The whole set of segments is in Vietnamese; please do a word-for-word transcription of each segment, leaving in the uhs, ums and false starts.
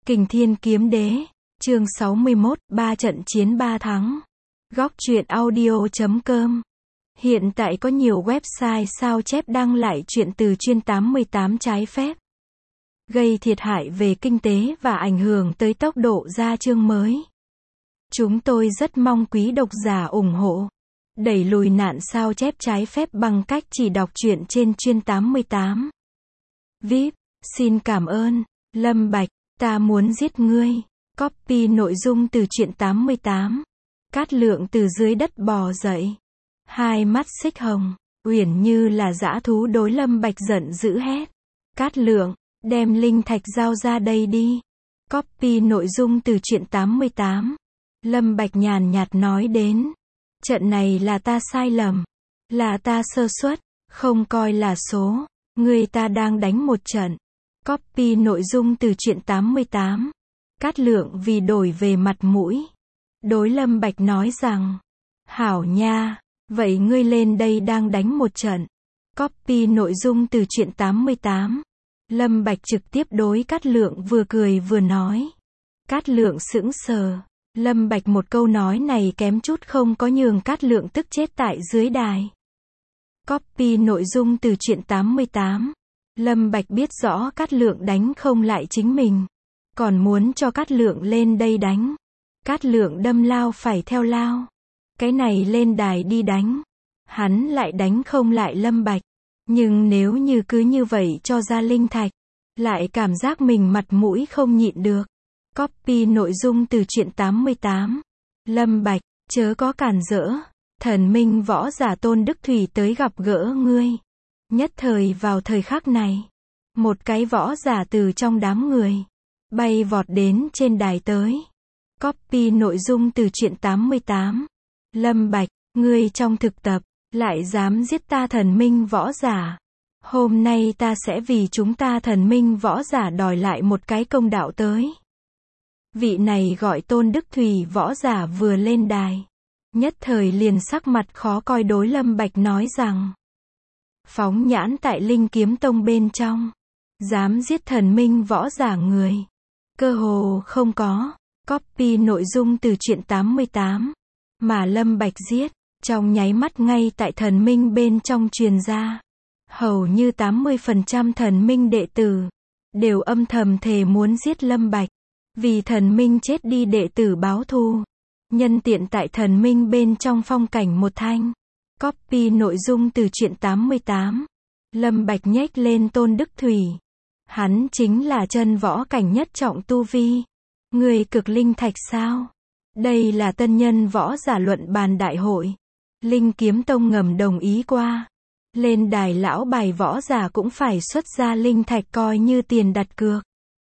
Kình Thiên Kiếm Đế, chương sáu mươi mốt, ba trận chiến ba thắng. Góc truyện audio chấm com. Hiện tại có nhiều website sao chép đăng lại chuyện từ chuyên tám mươi tám trái phép, gây thiệt hại về kinh tế và ảnh hưởng tới tốc độ ra chương mới. Chúng tôi rất mong quý độc giả ủng hộ, đẩy lùi nạn sao chép trái phép bằng cách chỉ đọc truyện trên chuyên tám mươi tám. vê i pê, xin cảm ơn. Lâm Bạch, ta muốn giết ngươi. Copy nội dung từ truyện tám mươi tám. Cát Lượng từ dưới đất bò dậy, hai mắt xích hồng, uyển như là dã thú đối Lâm Bạch giận dữ hét. Cát Lượng, đem linh thạch giao ra đây đi. Copy nội dung từ truyện tám mươi tám. Lâm Bạch nhàn nhạt nói đến. Trận này là ta sai lầm, là ta sơ suất, không coi là số, người ta đang đánh một trận. Copy nội dung từ truyện tám mươi tám. Cát Lượng vì đổi về mặt mũi, đối Lâm Bạch nói rằng, hảo nha, vậy ngươi lên đây đang đánh một trận. Copy nội dung từ truyện tám mươi tám. Lâm Bạch trực tiếp đối Cát Lượng vừa cười vừa nói. Cát Lượng sững sờ, Lâm Bạch một câu nói này kém chút không có nhường Cát Lượng tức chết tại dưới đài. Copy nội dung từ truyện tám mươi tám. Lâm Bạch biết rõ Cát Lượng đánh không lại chính mình, còn muốn cho Cát Lượng lên đây đánh. Cát Lượng đâm lao phải theo lao. Cái này lên đài đi đánh, hắn lại đánh không lại Lâm Bạch. Nhưng nếu như cứ như vậy cho ra linh thạch, lại cảm giác mình mặt mũi không nhịn được. Copy nội dung từ truyện tám mươi tám. Lâm Bạch, chớ có cản rỡ. Thần minh võ giả Tôn Đức Thủy tới gặp gỡ ngươi. Nhất thời vào thời khắc này, một cái võ giả từ trong đám người bay vọt đến trên đài tới. Copy nội dung từ truyện tám mươi tám. Lâm Bạch, ngươi trong thực tập lại dám giết ta thần minh võ giả. Hôm nay ta sẽ vì chúng ta thần minh võ giả đòi lại một cái công đạo tới. Vị này gọi Tôn Đức Thủy võ giả vừa lên đài, nhất thời liền sắc mặt khó coi đối Lâm Bạch nói rằng, phóng nhãn tại Linh Kiếm Tông bên trong, dám giết thần minh võ giả người, cơ hồ không có. Copy nội dung từ truyện tám mươi tám. Mà Lâm Bạch giết, trong nháy mắt ngay tại thần minh bên trong truyền ra. Hầu như tám mươi phần trăm thần minh đệ tử đều âm thầm thề muốn giết Lâm Bạch, vì thần minh chết đi đệ tử báo thù. Nhân tiện tại thần minh bên trong phong cảnh một thanh. Copy nội dung từ truyện tám mươi tám. Lâm Bạch nhếch lên Tôn Đức Thủy. Hắn chính là chân võ cảnh nhất trọng tu vi. Người cực linh thạch sao? Đây là tân nhân võ giả luận bàn đại hội. Linh Kiếm Tông ngầm đồng ý qua. Lên đài lão bài võ giả cũng phải xuất ra linh thạch coi như tiền đặt cược.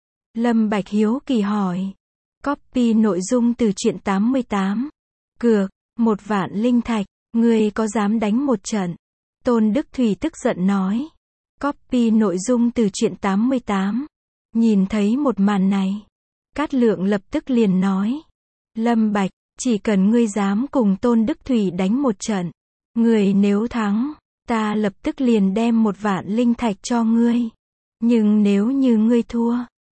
Lâm Bạch hiếu kỳ hỏi. Copy nội dung từ truyện tám mươi tám. Cược, một vạn linh thạch, ngươi có dám đánh một trận? Tôn Đức Thủy tức giận nói. Copy nội dung từ truyện tám mươi tám. Nhìn thấy một màn này, Cát Lượng lập tức liền nói. Lâm Bạch, chỉ cần ngươi dám cùng Tôn Đức Thủy đánh một trận, ngươi nếu thắng, ta lập tức liền đem một vạn linh thạch cho ngươi. Nhưng nếu như ngươi thua,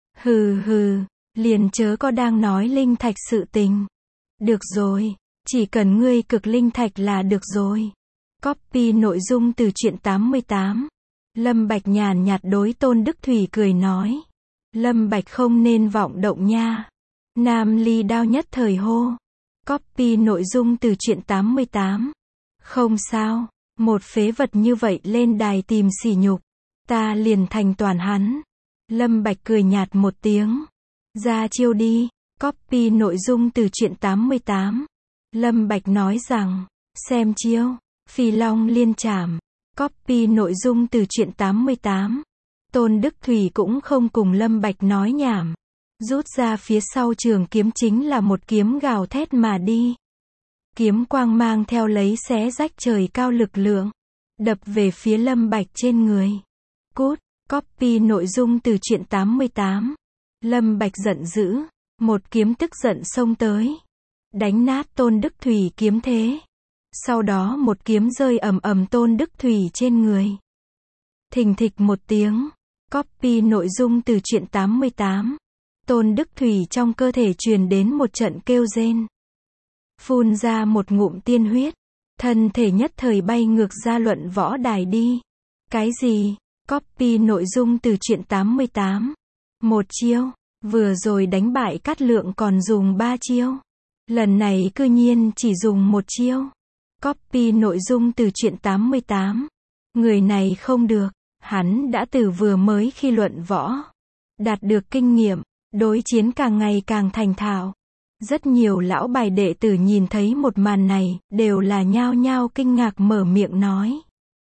hừ hừ, liền chớ có đang nói linh thạch sự tình. Được rồi, chỉ cần ngươi cực linh thạch là được rồi. Copy nội dung từ truyện tám mươi tám. Lâm Bạch nhàn nhạt đối Tôn Đức Thủy cười nói. Lâm Bạch không nên vọng động nha. Nam Ly Đao nhất thời hô. Copy nội dung từ truyện tám mươi tám. Không sao, một phế vật như vậy lên đài tìm sỉ nhục, ta liền thành toàn hắn. Lâm Bạch cười nhạt một tiếng. Ra chiêu đi. Copy nội dung từ truyện tám mươi tám. Lâm Bạch nói rằng, xem chiêu, Phi Long liên trảm. Copy nội dung từ truyện tám mươi tám. Tôn Đức Thủy cũng không cùng Lâm Bạch nói nhảm. Rút ra phía sau trường kiếm chính là một kiếm gào thét mà đi. Kiếm quang mang theo lấy xé rách trời cao lực lượng, đập về phía Lâm Bạch trên người. Cút. Copy nội dung từ truyện tám mươi tám. Lâm Bạch giận dữ, một kiếm tức giận xông tới, đánh nát Tôn Đức Thủy kiếm thế. Sau đó một kiếm rơi ầm ầm Tôn Đức Thủy trên người. Thình thịch một tiếng. Copy nội dung từ truyện tám mươi tám. Tôn Đức Thủy trong cơ thể truyền đến một trận kêu rên. Phun ra một ngụm tiên huyết. Thân thể nhất thời bay ngược ra luận võ đài đi. Cái gì? Copy nội dung từ truyện tám mươi tám. Một chiêu. Vừa rồi đánh bại Cát Lượng còn dùng ba chiêu. Lần này cư nhiên chỉ dùng một chiêu. Copy nội dung từ truyện tám mươi tám. Người này không được. Hắn đã từ vừa mới khi luận võ. Đạt được kinh nghiệm. Đối chiến càng ngày càng thành thạo. Rất nhiều lão bài đệ tử nhìn thấy một màn này, đều là nhao nhao kinh ngạc mở miệng nói.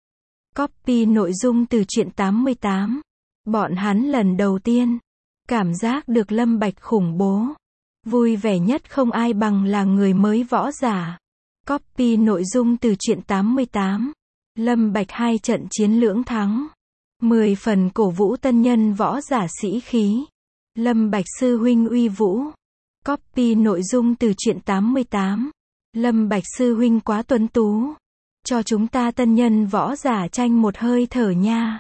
Copy nội dung từ truyện tám mươi tám. Bọn hắn lần đầu tiên cảm giác được Lâm Bạch khủng bố. Vui vẻ nhất không ai bằng là người mới võ giả. Copy nội dung từ truyện tám mươi tám. Lâm Bạch hai trận chiến lưỡng thắng. mười phần cổ vũ tân nhân võ giả sĩ khí. Lâm Bạch sư huynh uy vũ. Copy nội dung từ truyện tám mươi tám. Lâm Bạch sư huynh quá tuấn tú. Cho chúng ta tân nhân võ giả tranh một hơi thở nha.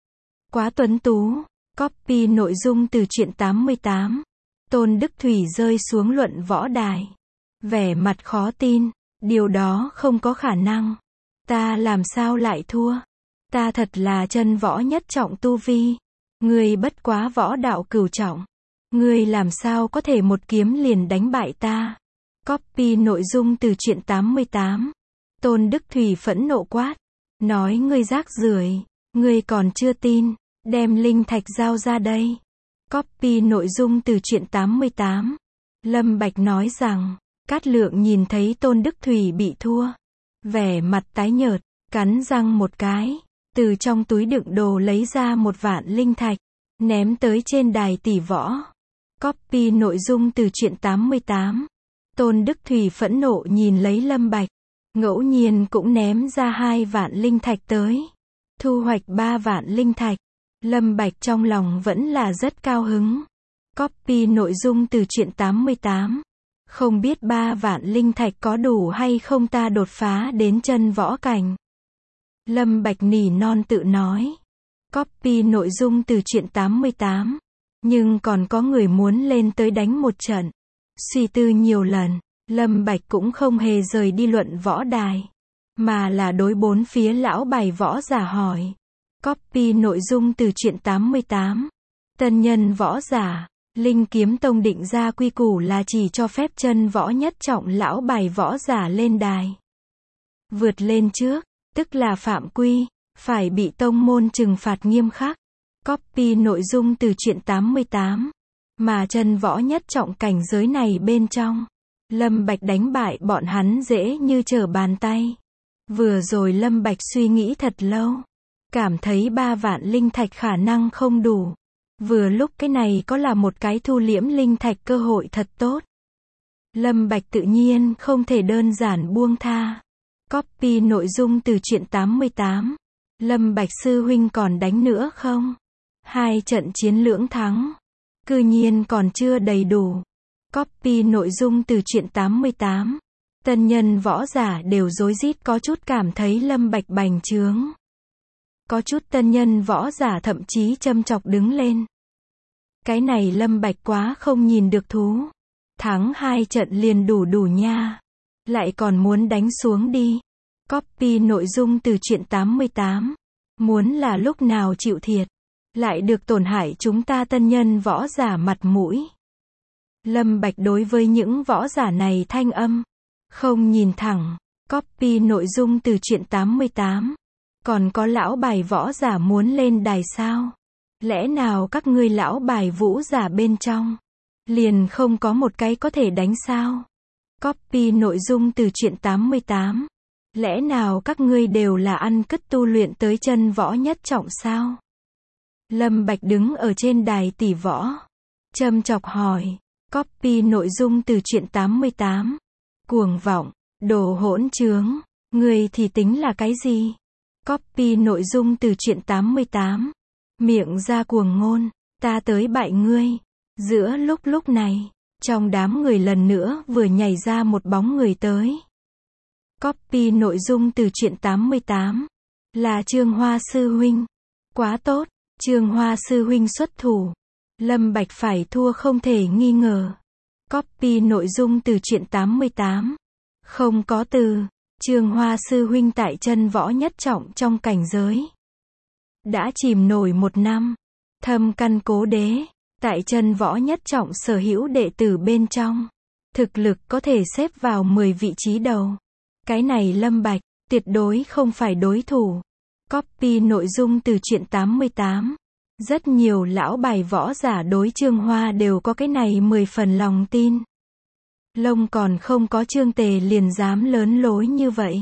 Quá tuấn tú. Copy nội dung từ truyện tám mươi tám. Tôn Đức Thủy rơi xuống luận võ đài. Vẻ mặt khó tin. Điều đó không có khả năng. Ta làm sao lại thua? Ta thật là chân võ nhất trọng tu vi. Ngươi bất quá võ đạo cửu trọng. Ngươi làm sao có thể một kiếm liền đánh bại ta? Copy nội dung từ truyện tám mươi tám. Tôn Đức Thủy phẫn nộ quát. Nói ngươi rác rưởi. Ngươi còn chưa tin. Đem linh thạch giao ra đây. Copy nội dung từ truyện tám mươi tám. Lâm Bạch nói rằng. Cát Lượng nhìn thấy Tôn Đức Thủy bị thua. Vẻ mặt tái nhợt. Cắn răng một cái. Từ trong túi đựng đồ lấy ra một vạn linh thạch. Ném tới trên đài tỷ võ. Copy nội dung từ truyện tám mươi tám. Tôn Đức Thủy phẫn nộ nhìn lấy Lâm Bạch. Ngẫu nhiên cũng ném ra hai vạn linh thạch tới. Thu hoạch ba vạn linh thạch. Lâm Bạch trong lòng vẫn là rất cao hứng. Copy nội dung từ truyện tám mươi tám. Không biết ba vạn linh thạch có đủ hay không ta đột phá đến chân võ cảnh. Lâm Bạch nỉ non tự nói. Copy nội dung từ truyện tám mươi tám. Nhưng còn có người muốn lên tới đánh một trận. Suy tư nhiều lần, Lâm Bạch cũng không hề rời đi luận võ đài. Mà là đối bốn phía lão bài võ giả hỏi. Copy nội dung từ truyện tám mươi tám. Tân nhân võ giả. Linh Kiếm Tông định ra quy củ là chỉ cho phép chân võ nhất trọng lão bài võ giả lên đài. Vượt lên trước, tức là phạm quy, phải bị tông môn trừng phạt nghiêm khắc. Copy nội dung từ truyện tám mươi tám. Mà chân võ nhất trọng cảnh giới này bên trong. Lâm Bạch đánh bại bọn hắn dễ như trở bàn tay. Vừa rồi Lâm Bạch suy nghĩ thật lâu. Cảm thấy ba vạn linh thạch khả năng không đủ. Vừa lúc cái này có là một cái thu liễm linh thạch cơ hội thật tốt. Lâm Bạch tự nhiên không thể đơn giản buông tha. Copy nội dung từ truyện tám mươi tám. Lâm Bạch sư huynh còn đánh nữa không? Hai trận chiến lưỡng thắng. Cư nhiên còn chưa đầy đủ. Copy nội dung từ truyện tám mươi tám. Tân nhân võ giả đều rối rít có chút cảm thấy Lâm Bạch bành trướng. Có chút tân nhân võ giả thậm chí châm chọc đứng lên. Cái này Lâm Bạch quá không nhìn được thú. Thắng hai trận liền đủ đủ nha. Lại còn muốn đánh xuống đi. Copy nội dung từ truyện tám mươi tám. Muốn là lúc nào chịu thiệt. Lại được tổn hại chúng ta tân nhân võ giả mặt mũi. Lâm Bạch đối với những võ giả này thanh âm. Không nhìn thẳng. Copy nội dung từ truyện tám mươi tám. Còn có lão bài võ giả muốn lên đài sao? Lẽ nào các ngươi lão bài vũ giả bên trong liền không có một cái có thể đánh sao? Copy nội dung từ truyện tám mươi tám. Lẽ nào các ngươi đều là ăn cất tu luyện tới chân võ nhất trọng sao? Lâm Bạch đứng ở trên đài tỷ võ. Châm chọc hỏi. Copy nội dung từ truyện tám mươi tám. Cuồng vọng, đồ hỗn trướng, ngươi thì tính là cái gì? Copy nội dung từ truyện tám mươi tám. Miệng ra cuồng ngôn, ta tới bại ngươi. Giữa lúc lúc này, trong đám người lần nữa vừa nhảy ra một bóng người tới. Copy nội dung từ truyện tám mươi tám. Là Trương Hoa sư huynh. Quá tốt, Trương Hoa sư huynh xuất thủ. Lâm Bạch phải thua không thể nghi ngờ. Copy nội dung từ truyện tám mươi tám. Không có từ. Trường Hoa sư huynh tại chân võ nhất trọng trong cảnh giới đã chìm nổi một năm. Thâm căn cố đế. Tại chân võ nhất trọng sở hữu đệ tử bên trong. Thực lực có thể xếp vào mười vị trí đầu. Cái này Lâm Bạch, tuyệt đối không phải đối thủ. Copy nội dung từ truyện tám mươi tám. Rất nhiều lão bài võ giả đối Trương Hoa đều có cái này mười phần lòng tin. Lông còn không có Trương Tề liền dám lớn lối như vậy.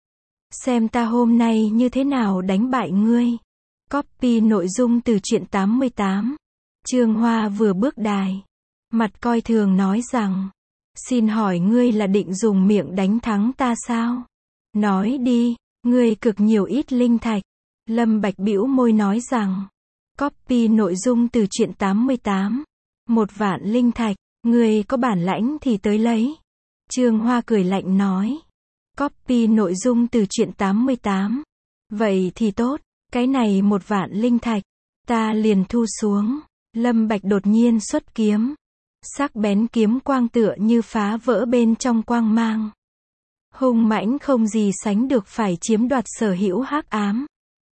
Xem ta hôm nay như thế nào đánh bại ngươi. Copy nội dung từ truyện tám mươi tám. Trương Hoa vừa bước đài. Mặt coi thường nói rằng. Xin hỏi ngươi là định dùng miệng đánh thắng ta sao? Nói đi, ngươi cực nhiều ít linh thạch. Lâm Bạch bĩu môi nói rằng. Copy nội dung từ truyện tám mươi tám. Một vạn linh thạch, ngươi có bản lãnh thì tới lấy. Trương Hoa cười lạnh nói. Copy nội dung từ truyện tám mươi tám. Vậy thì tốt, cái này một vạn linh thạch, ta liền thu xuống. Lâm Bạch đột nhiên xuất kiếm. Sắc bén kiếm quang tựa như phá vỡ bên trong quang mang. Hung mãnh không gì sánh được phải chiếm đoạt sở hữu hắc ám.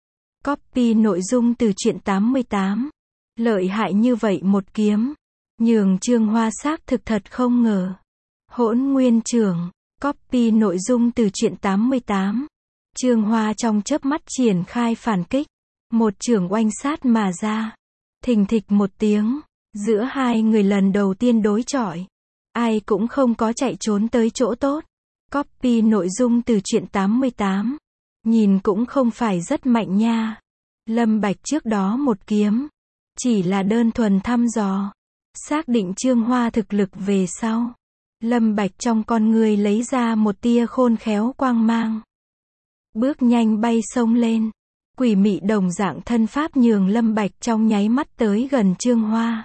Copy nội dung từ truyện tám mươi tám. Lợi hại như vậy một kiếm. Nhường Trương Hoa xác thực thật không ngờ. Hỗn nguyên trưởng. Copy nội dung từ truyện tám mươi tám. Trương Hoa trong chớp mắt triển khai phản kích. Một chưởng oanh sát mà ra. Thình thịch một tiếng. Giữa hai người lần đầu tiên đối chọi. Ai cũng không có chạy trốn tới chỗ tốt. Copy nội dung từ truyện tám mươi tám. Nhìn cũng không phải rất mạnh nha. Lâm Bạch trước đó một kiếm. Chỉ là đơn thuần thăm dò. Xác định Trương Hoa thực lực về sau. Lâm Bạch trong con người lấy ra một tia khôn khéo quang mang. Bước nhanh bay sông lên. Quỷ mị đồng dạng thân pháp nhường Lâm Bạch trong nháy mắt tới gần Trương Hoa.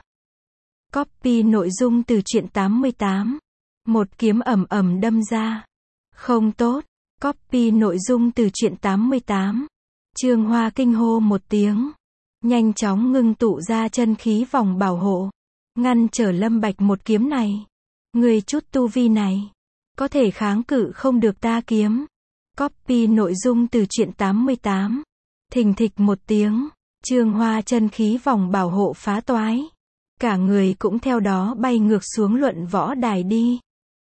Copy nội dung từ truyện tám mươi tám. Một kiếm ầm ầm đâm ra. Không tốt. Copy nội dung từ truyện tám mươi tám. Trương Hoa kinh hô một tiếng. Nhanh chóng ngưng tụ ra chân khí vòng bảo hộ. Ngăn trở Lâm Bạch một kiếm này. Người chút tu vi này. Có thể kháng cự không được ta kiếm. Copy nội dung từ truyện tám mươi tám. Thình thịch một tiếng. Trương Hoa chân khí vòng bảo hộ phá toái. Cả người cũng theo đó bay ngược xuống luận võ đài đi.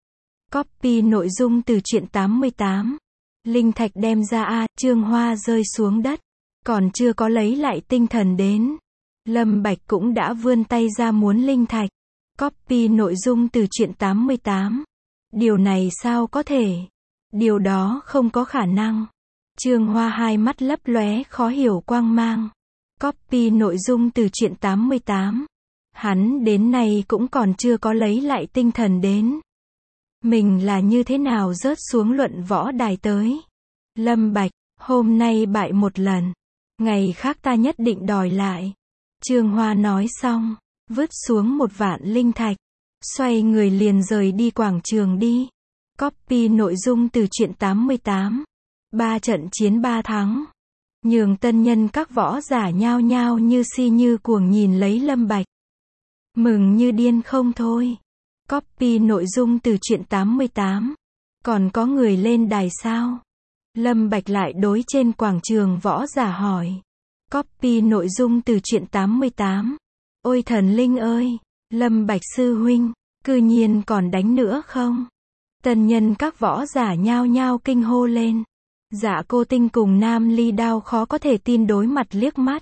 Copy nội dung từ truyện tám mươi tám. Linh thạch đem ra a, Trương Hoa rơi xuống đất. Còn chưa có lấy lại tinh thần đến. Lâm Bạch cũng đã vươn tay ra muốn linh thạch. Copy nội dung từ truyện tám mươi tám. Điều này sao có thể? Điều đó không có khả năng. Trương Hoa hai mắt lấp lóe khó hiểu quang mang. Copy nội dung từ truyện tám mươi tám. Hắn đến nay cũng còn chưa có lấy lại tinh thần đến. Mình là như thế nào rớt xuống luận võ đài tới? Lâm Bạch, hôm nay bại một lần. Ngày khác ta nhất định đòi lại. Trương Hoa nói xong, vứt xuống một vạn linh thạch. Xoay người liền rời đi quảng trường đi. Copy nội dung từ truyện tám mươi tám. Ba trận chiến ba thắng. Nhường tân nhân các võ giả nhao nhao như si như cuồng nhìn lấy Lâm Bạch. Mừng như điên không thôi. Copy nội dung từ truyện tám mươi tám. Còn có người lên đài sao? Lâm Bạch lại đối trên quảng trường võ giả hỏi. Copy nội dung từ truyện tám mươi tám. Ôi thần linh ơi! Lâm Bạch sư huynh, cư nhiên còn đánh nữa không? Tân nhân các võ giả nhao nhao kinh hô lên. Dạ Cô Tinh cùng Nam Ly Đao khó có thể tin đối mặt liếc mắt.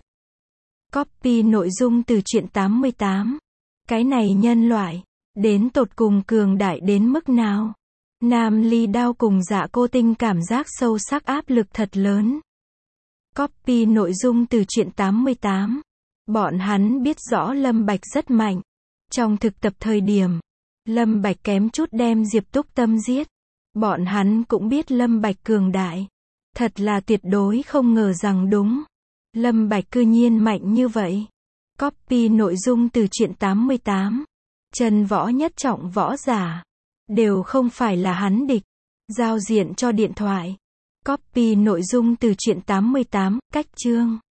Copy nội dung từ truyện tám mươi tám. Cái này nhân loại, đến tột cùng cường đại đến mức nào? Nam Ly Đao cùng Dạ Cô Tinh cảm giác sâu sắc áp lực thật lớn. Copy nội dung từ truyện tám mươi tám. Bọn hắn biết rõ Lâm Bạch rất mạnh. Trong thực tập thời điểm, Lâm Bạch kém chút đem Diệp Túc Tâm giết. Bọn hắn cũng biết Lâm Bạch cường đại. Thật là tuyệt đối không ngờ rằng đúng. Lâm Bạch cư nhiên mạnh như vậy. Copy nội dung từ truyện tám mươi tám. Chân võ nhất trọng võ giả. Đều không phải là hắn địch. Giao diện cho điện thoại. Copy nội dung từ truyện tám mươi tám, cách chương.